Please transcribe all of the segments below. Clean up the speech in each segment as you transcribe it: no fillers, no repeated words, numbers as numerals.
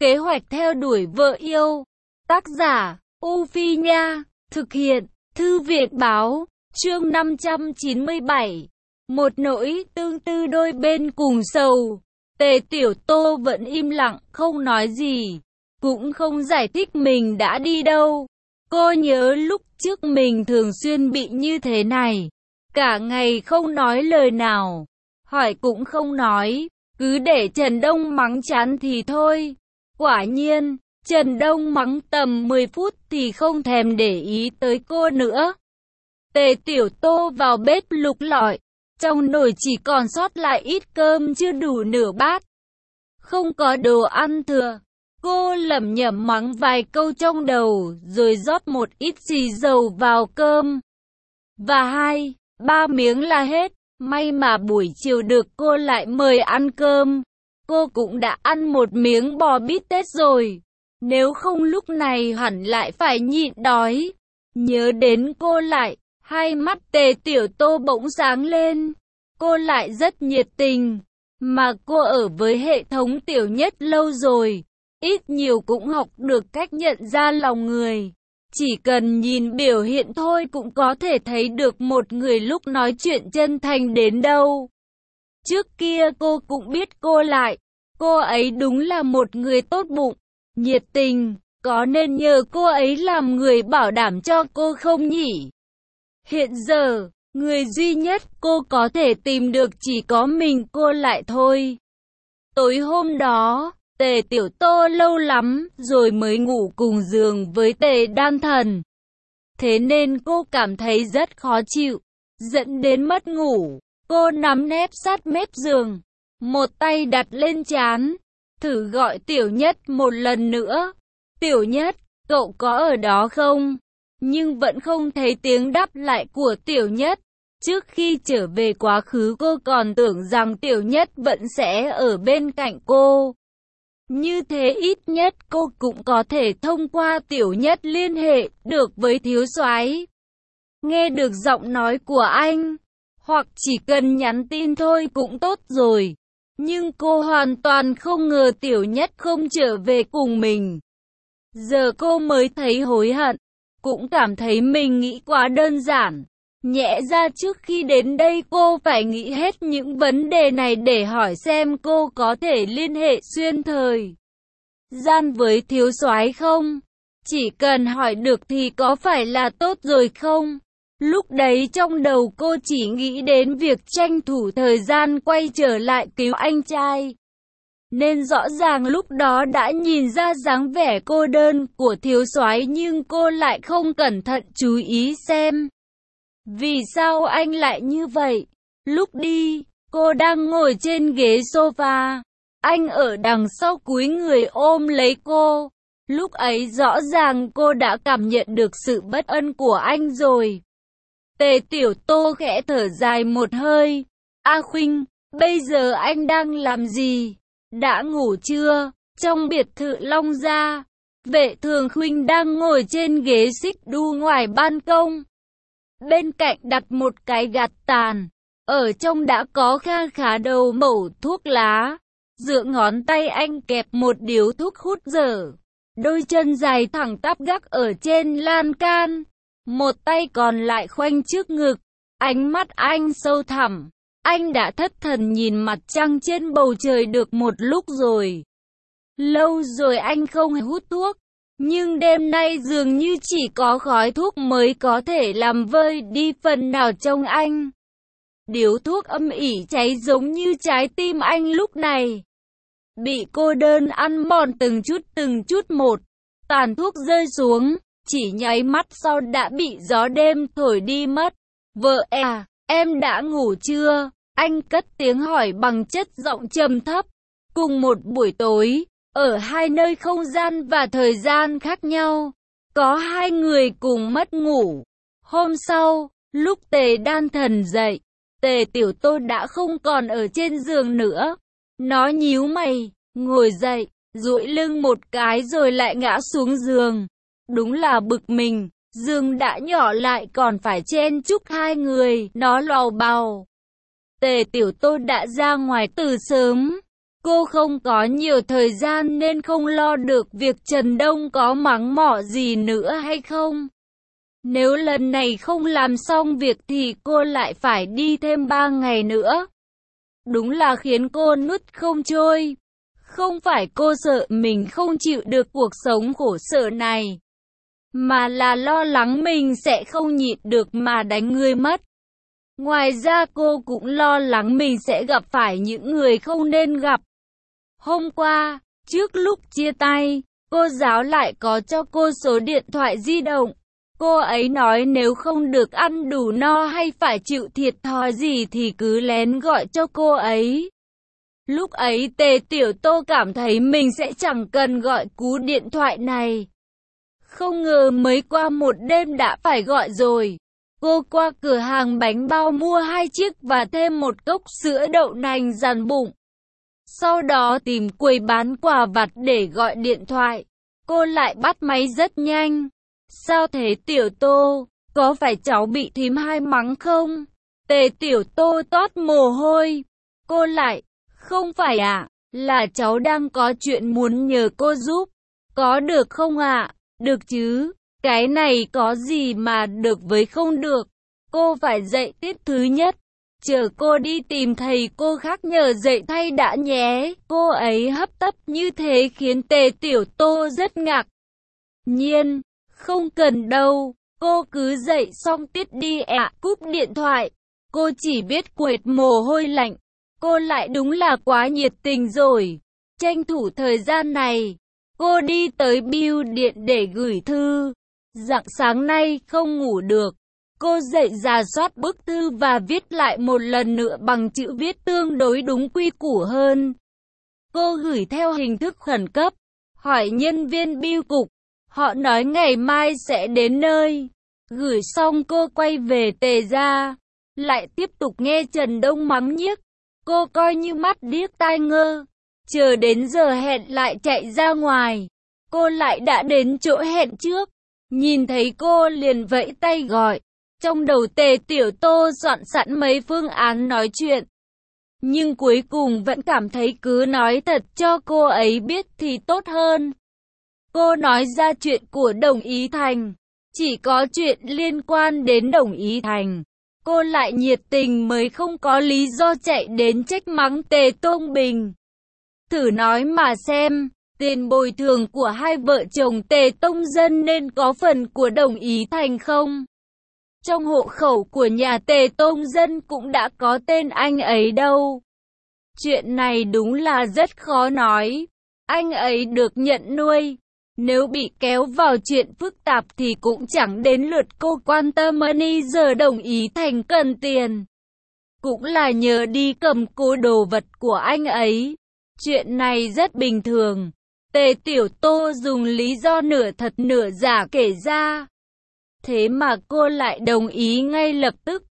Kế hoạch theo đuổi vợ yêu. Tác giả, U Phi Nha. Thực hiện, Thư viện Báo. Chương 597. Một nỗi tương tư đôi bên cùng sầu. Tề Tiểu Tô vẫn im lặng, không nói gì, cũng không giải thích mình đã đi đâu. Cô nhớ lúc trước mình thường xuyên bị như thế này. Cả ngày không nói lời nào, hỏi cũng không nói, cứ để Trần Đông mắng chán thì thôi. Quả nhiên, Trần Đông mắng tầm 10 phút thì không thèm để ý tới cô nữa. Tề Tiểu Tô vào bếp lục lọi, trong nồi chỉ còn sót lại ít cơm chưa đủ nửa bát. Không có đồ ăn thừa, cô lẩm nhẩm mắng vài câu trong đầu, rồi rót một ít xì dầu vào cơm. Và 2-3 miếng là hết. May mà buổi chiều được cô lại mời ăn cơm. Cô cũng đã ăn một miếng bò bít tết rồi. Nếu không lúc này hẳn lại phải nhịn đói. Nhớ đến cô lại, hai mắt Tề Tiểu Tô bỗng sáng lên. Cô lại rất nhiệt tình. Mà cô ở với hệ thống Tiểu Nhất lâu rồi, ít nhiều cũng học được cách nhận ra lòng người. Chỉ cần nhìn biểu hiện thôi cũng có thể thấy được một người lúc nói chuyện chân thành đến đâu. Trước kia cô cũng biết cô lại. Cô ấy đúng là một người tốt bụng, nhiệt tình. Có nên nhờ cô ấy làm người bảo đảm cho cô không nhỉ? Hiện giờ, người duy nhất cô có thể tìm được chỉ có mình cô lại thôi. Tối hôm đó, Tề Tiểu Tô lâu lắm rồi mới ngủ cùng giường với Tề Đan Thần. Thế nên cô cảm thấy rất khó chịu, dẫn đến mất ngủ. Cô nằm nép sát mép giường, một tay đặt lên trán, thử gọi Tiểu Nhất một lần nữa. Tiểu Nhất, cậu có ở đó không? Nhưng vẫn không thấy tiếng đáp lại của Tiểu Nhất. Trước khi trở về quá khứ cô còn tưởng rằng Tiểu Nhất vẫn sẽ ở bên cạnh cô. Như thế ít nhất cô cũng có thể thông qua Tiểu Nhất liên hệ được với thiếu soái. Nghe được giọng nói của anh, hoặc chỉ cần nhắn tin thôi cũng tốt rồi. Nhưng cô hoàn toàn không ngờ Tiểu Nhất không trở về cùng mình. Giờ cô mới thấy hối hận, cũng cảm thấy mình nghĩ quá đơn giản. Nhẽ ra trước khi đến đây cô phải nghĩ hết những vấn đề này để hỏi xem cô có thể liên hệ xuyên thời gian với thiếu soái không? Chỉ cần hỏi được thì có phải là tốt rồi không? Lúc đấy trong đầu cô chỉ nghĩ đến việc tranh thủ thời gian quay trở lại cứu anh trai. Nên rõ ràng lúc đó đã nhìn ra dáng vẻ cô đơn của thiếu soái, nhưng cô lại không cẩn thận chú ý xem vì sao anh lại như vậy. Lúc đi, cô đang ngồi trên ghế sofa, anh ở đằng sau cúi người ôm lấy cô. Lúc ấy rõ ràng cô đã cảm nhận được sự bất ân của anh rồi. Tề Tiểu Tô khẽ thở dài một hơi. A Khuynh, bây giờ anh đang làm gì? Đã ngủ chưa? Trong biệt thự Long Gia, Vệ Thường Khuynh đang ngồi trên ghế xích đu ngoài ban công. Bên cạnh đặt một cái gạt tàn, ở trong đã có kha khá đầu mẩu thuốc lá. Giữa ngón tay anh kẹp một điếu thuốc hút dở. Đôi chân dài thẳng tắp gác ở trên lan can. Một tay còn lại khoanh trước ngực. Ánh mắt anh sâu thẳm. Anh đã thất thần nhìn mặt trăng trên bầu trời được một lúc rồi. Lâu rồi anh không hút thuốc. Nhưng đêm nay dường như chỉ có khói thuốc mới có thể làm vơi đi phần nào trong anh. Điếu thuốc âm ỉ cháy giống như trái tim anh lúc này. Bị cô đơn ăn mòn từng chút một. Tàn thuốc rơi xuống, chỉ nháy mắt sau đã bị gió đêm thổi đi mất. Vợ à, em đã ngủ chưa? Anh cất tiếng hỏi bằng chất giọng trầm thấp. Cùng một buổi tối, ở hai nơi không gian và thời gian khác nhau, có hai người cùng mất ngủ. Hôm sau, lúc Tề Đan Thần dậy, Tề Tiểu Tô đã không còn ở trên giường nữa. Nó nhíu mày, ngồi dậy, duỗi lưng một cái rồi lại ngã xuống giường. Đúng là bực mình, giường đã nhỏ lại còn phải chen chúc hai người, nó lầu bầu. Tề Tiểu Tô đã ra ngoài từ sớm, Cô không có nhiều thời gian nên không lo được việc Trần Đông có mắng mỏ gì nữa hay không. Nếu lần này không làm xong việc thì cô lại phải đi thêm 3 ngày nữa. Đúng là khiến cô nuốt không trôi. Không phải cô sợ mình không chịu được cuộc sống khổ sở này, mà là lo lắng mình sẽ không nhịn được mà đánh người mất. Ngoài ra cô cũng lo lắng mình sẽ gặp phải những người không nên gặp. Hôm qua, trước lúc chia tay, cô giáo lại có cho cô số điện thoại di động. Cô ấy nói nếu không được ăn đủ no hay phải chịu thiệt thòi gì thì cứ lén gọi cho cô ấy. Lúc ấy Tề Tiểu Tô cảm thấy mình sẽ chẳng cần gọi cú điện thoại này. Không ngờ mới qua một đêm đã phải gọi rồi. Cô qua cửa hàng bánh bao mua 2 chiếc và thêm một cốc sữa đậu nành dằn bụng. Sau đó tìm quầy bán quà vặt để gọi điện thoại. Cô lại bắt máy rất nhanh. Sao thế Tiểu Tô? Có phải cháu bị thím hai mắng không? Tề Tiểu Tô toát mồ hôi. Cô lại, không phải ạ, là cháu đang có chuyện muốn nhờ cô giúp. Có được không ạ? Được chứ, cái này có gì mà được với không được. Cô phải dạy tiết thứ nhất. Chờ cô đi tìm thầy cô khác nhờ dạy thay đã nhé. Cô ấy hấp tấp như thế khiến Tề Tiểu Tô rất ngạc nhiên. Không cần đâu, cô cứ dạy xong tiết đi ạ. Cúp điện thoại, cô chỉ biết quệt mồ hôi lạnh. Cô lại đúng là quá nhiệt tình rồi. Tranh thủ thời gian này, cô đi tới bưu điện để gửi thư. Rạng sáng nay không ngủ được. Cô dậy rà soát bức thư và viết lại một lần nữa bằng chữ viết tương đối đúng quy củ hơn. Cô gửi theo hình thức khẩn cấp, hỏi nhân viên bưu cục. Họ nói ngày mai sẽ đến nơi. Gửi xong cô quay về Tề gia, lại tiếp tục nghe Trần Đông mắng nhiếc. Cô coi như mắt điếc tai ngơ. Chờ đến giờ hẹn lại chạy ra ngoài. Cô lại đã đến chỗ hẹn trước. Nhìn thấy cô liền vẫy tay gọi. Trong đầu Tề Tiểu Tô soạn sẵn mấy phương án nói chuyện. Nhưng cuối cùng vẫn cảm thấy cứ nói thật cho cô ấy biết thì tốt hơn. Cô nói ra chuyện của Đồng Ý Thành. Chỉ có chuyện liên quan đến Đồng Ý Thành, cô lại nhiệt tình mới không có lý do chạy đến trách mắng Tề Tông Bình. Thử nói mà xem, tiền bồi thường của hai vợ chồng Tề Tông Dân nên có phần của Đồng Ý Thành không? Trong hộ khẩu của nhà Tề Tông Dân cũng đã có tên anh ấy đâu. Chuyện này đúng là rất khó nói. Anh ấy được nhận nuôi. Nếu bị kéo vào chuyện phức tạp thì cũng chẳng đến lượt cô quan tâm. Giờ Đồng Ý Thành cần tiền, cũng là nhờ đi cầm cố đồ vật của anh ấy. Chuyện này rất bình thường. Tề Tiểu Tô dùng lý do nửa thật nửa giả kể ra. Thế mà cô lại đồng ý ngay lập tức.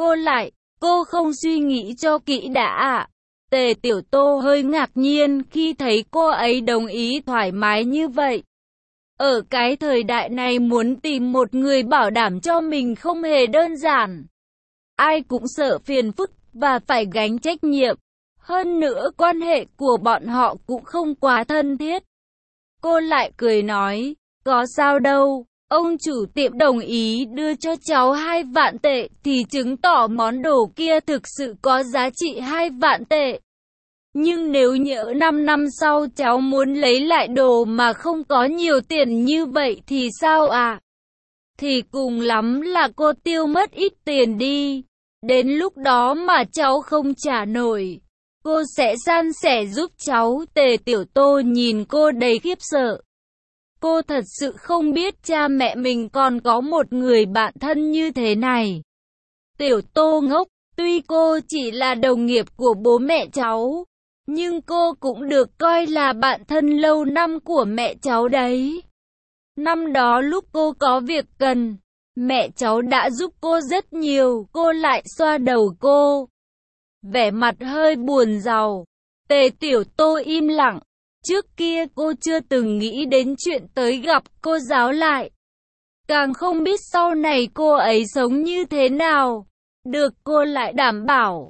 Cô không suy nghĩ cho kỹ đã ạ. Tề Tiểu Tô hơi ngạc nhiên khi thấy cô ấy đồng ý thoải mái như vậy. Ở cái thời đại này muốn tìm một người bảo đảm cho mình không hề đơn giản. Ai cũng sợ phiền phức và phải gánh trách nhiệm. Hơn nữa quan hệ của bọn họ cũng không quá thân thiết. Cô lại cười nói, có sao đâu, ông chủ tiệm đồng ý đưa cho cháu 2 vạn tệ thì chứng tỏ món đồ kia thực sự có giá trị 2 vạn tệ. Nhưng nếu nhỡ 5 năm sau cháu muốn lấy lại đồ mà không có nhiều tiền như vậy thì sao ạ? Thì cùng lắm là cô tiêu mất ít tiền đi. Đến lúc đó mà cháu không trả nổi, cô sẽ san sẻ giúp cháu. Tề Tiểu Tô nhìn cô đầy khiếp sợ. Cô thật sự không biết cha mẹ mình còn có một người bạn thân như thế này. Tiểu Tô ngốc, tuy cô chỉ là đồng nghiệp của bố mẹ cháu, nhưng cô cũng được coi là bạn thân lâu năm của mẹ cháu đấy. Năm đó lúc cô có việc cần, mẹ cháu đã giúp cô rất nhiều. Cô lại xoa đầu cô, vẻ mặt hơi buồn rầu. Tề Tiểu Tô im lặng. Trước kia cô chưa từng nghĩ đến chuyện tới gặp cô giáo lại. Càng không biết sau này cô ấy sống như thế nào. Được cô lại đảm bảo,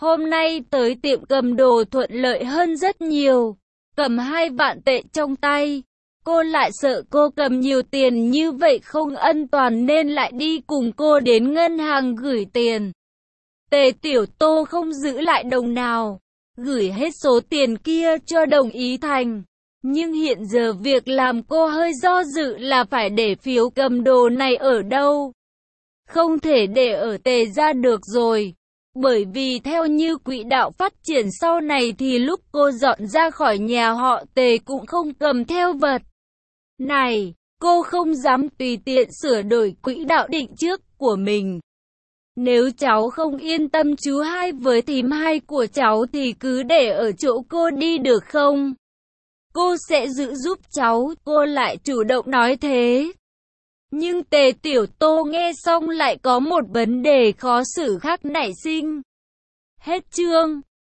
Hôm nay tới tiệm cầm đồ thuận lợi hơn rất nhiều. Cầm 2 vạn tệ trong tay. Cô lại sợ cô cầm nhiều tiền như vậy không an toàn nên lại đi cùng cô đến ngân hàng gửi tiền. Tề Tiểu Tô không giữ lại đồng nào, gửi hết số tiền kia cho Đồng Ý Thành. Nhưng hiện giờ việc làm cô hơi do dự là phải để phiếu cầm đồ này ở đâu. Không thể để ở Tề gia được rồi. Bởi vì theo như quỹ đạo phát triển sau này thì lúc cô dọn ra khỏi nhà họ Tề cũng không cầm theo vật này. Cô không dám tùy tiện sửa đổi quỹ đạo định trước của mình. Nếu cháu không yên tâm chú hai với thím hai của cháu thì cứ để ở chỗ cô đi được không? Cô sẽ giữ giúp cháu, cô lại chủ động nói thế. Nhưng Tề Tiểu Tô nghe xong lại có một vấn đề khó xử khác nảy sinh. Hết chương.